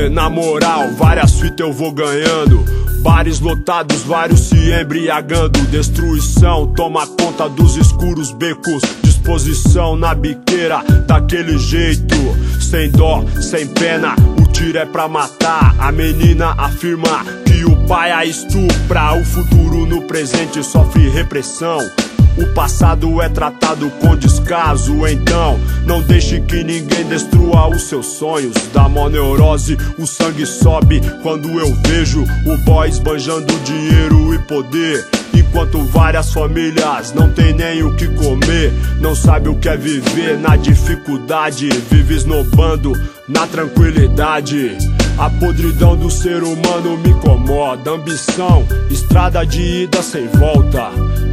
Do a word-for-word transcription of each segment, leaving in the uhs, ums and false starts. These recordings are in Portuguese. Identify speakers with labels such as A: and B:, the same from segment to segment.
A: Cê, na moral, várias fitas eu vou ganhando. Bares lotados, vários se embriagando. Destruição, toma conta dos escuros becos. Disposição na biqueira, daquele jeito. Sem dó, sem pena, o tiro é pra matar. A menina afirma que o pai a estupra. O futuro no presente sofre repressão. O passado é tratado com descaso. Então, não deixe que ninguém destrua os seus sonhos. Da mó neurose, o sangue sobe quando eu vejo o boy esbanjando dinheiro e poder. Enquanto várias famílias não tem nem o que comer. Não sabe o que é viver na dificuldade. Vive esnobando na tranquilidade. A podridão do ser humano me incomoda. Ambição, estrada de ida sem volta.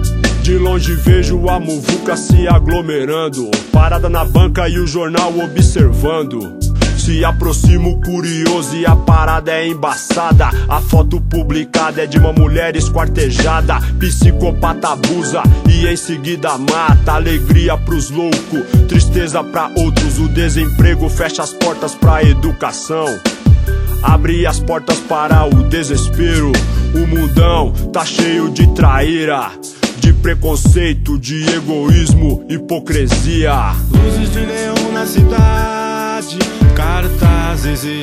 A: De longe vejo a muvuca se aglomerando. Parada na banca e o jornal observando. Se aproxima o curioso e a parada é embaçada. A foto publicada é de uma mulher esquartejada. Psicopata abusa e em seguida mata. Alegria pros loucos, tristeza pra outros. O desemprego fecha as portas pra educação. Abre as portas para o desespero. O mundão tá cheio de traíra, de preconceito, de egoísmo, hipocrisia.
B: Luzes de neon na cidade, cartazes e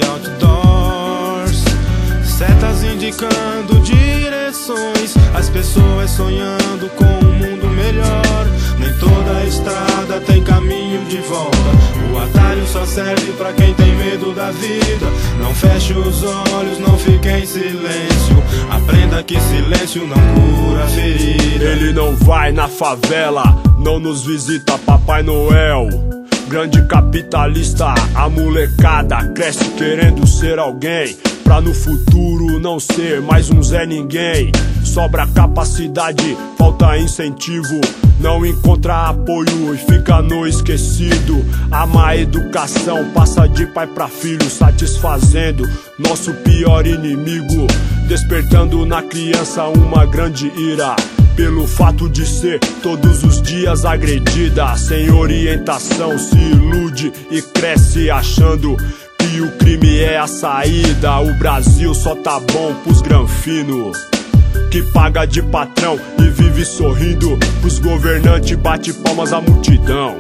B: outdoors, setas indicando direções, as pessoas sonhando com um mundo melhor. Nem toda estrada tem caminho de volta. O atalho só serve pra quem tem medo da vida. Não feche os olhos, não fique em silêncio. Aprenda que silêncio não cura a ferida.
A: Ele não vai na favela, não nos visita Papai Noel. Grande capitalista, a molecada cresce querendo ser alguém, pra no futuro não ser mais um Zé Ninguém. Sobra capacidade, falta incentivo, não encontra apoio e fica no esquecido. A má educação passa de pai pra filho, satisfazendo nosso pior inimigo, despertando na criança uma grande ira, pelo fato de ser todos os dias agredida. Sem orientação se ilude e cresce achando que o crime é a saída. O Brasil só tá bom pros granfinos, que paga de patrão e vive sorrindo. Pros governantes bate palmas a multidão,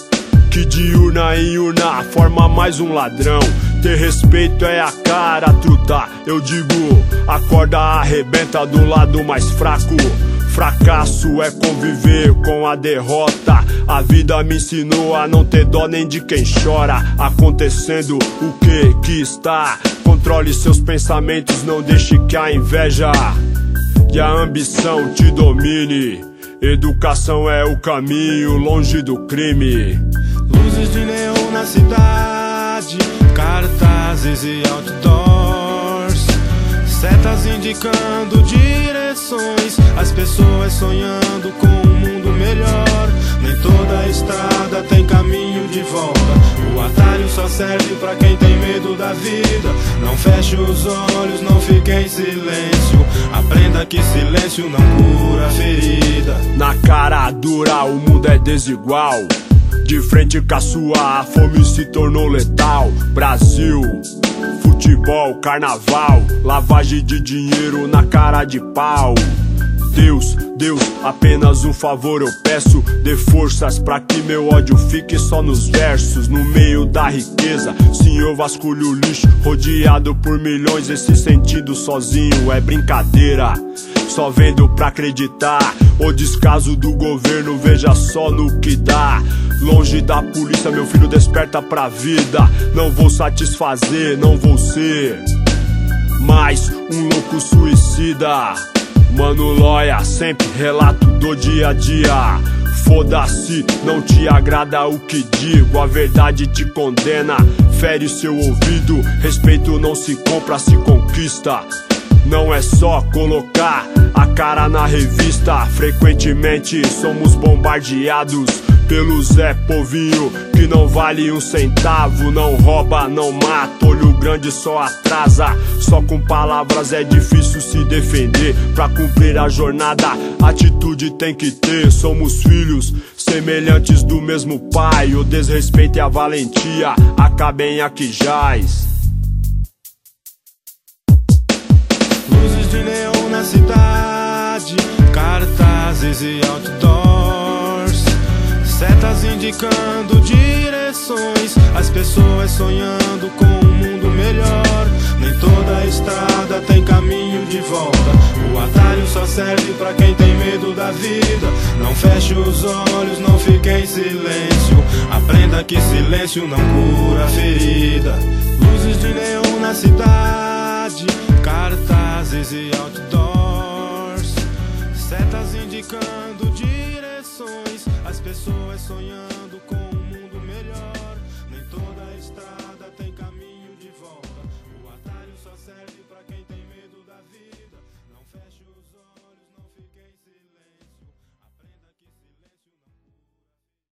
A: que de urna em urna forma mais um ladrão. Ter respeito é a cara, truta. Eu digo, a corda arrebenta do lado mais fraco. Fracasso é conviver com a derrota. A vida me ensinou a não ter dó nem de quem chora. Acontecendo o que que está. Controle seus pensamentos, não deixe que a inveja e a ambição te domine. Educação é o caminho longe do crime.
B: Luzes de neon na cidade, cartazes e outdoors, setas indicando direções, as pessoas sonhando com um mundo melhor. Nem toda estrada tem caminho de volta. O atalho só serve pra quem tem medo da vida. Não feche os olhos, não fique em silêncio. Aprenda que silêncio não cura a ferida.
A: Na cara dura o mundo é desigual. De frente com a sua, a fome se tornou letal. Brasil, futebol, carnaval, lavagem de dinheiro na cara de pau. Deus, Deus, apenas um favor eu peço. Dê forças pra que meu ódio fique só nos versos. No meio da riqueza, sim, eu vasculho o lixo. Rodeado por milhões, esse sentido sozinho é brincadeira. Só vendo pra acreditar. O descaso do governo, veja só no que dá. Longe da polícia, meu filho, desperta pra vida. Não vou satisfazer, não vou ser mais um louco suicida. Mano Loia, sempre relato do dia a dia. Foda-se, não te agrada o que digo. A verdade te condena, fere seu ouvido. Respeito não se compra, se conquista. Não é só colocar a cara na revista. Frequentemente somos bombardeados pelo Zé Povinho, que não vale um centavo. Não rouba, não mata, olho grande só atrasa. Só com palavras é difícil se defender. Pra cumprir a jornada, atitude tem que ter. Somos filhos semelhantes do mesmo pai. O desrespeito e a valentia acabem aqui jaz.
B: Luzes de neon na cidade, cartazes e outdoors, setas indicando direções, as pessoas sonhando com um mundo melhor. Nem toda estrada tem caminho de volta, o atalho só serve pra quem tem medo da vida. Não feche os olhos, não fique em silêncio, aprenda que silêncio não cura a ferida. Luzes de neon na cidade, cartazes e outdoors, setas indicando direções, as pessoas sonhando com um mundo melhor. Nem toda estrada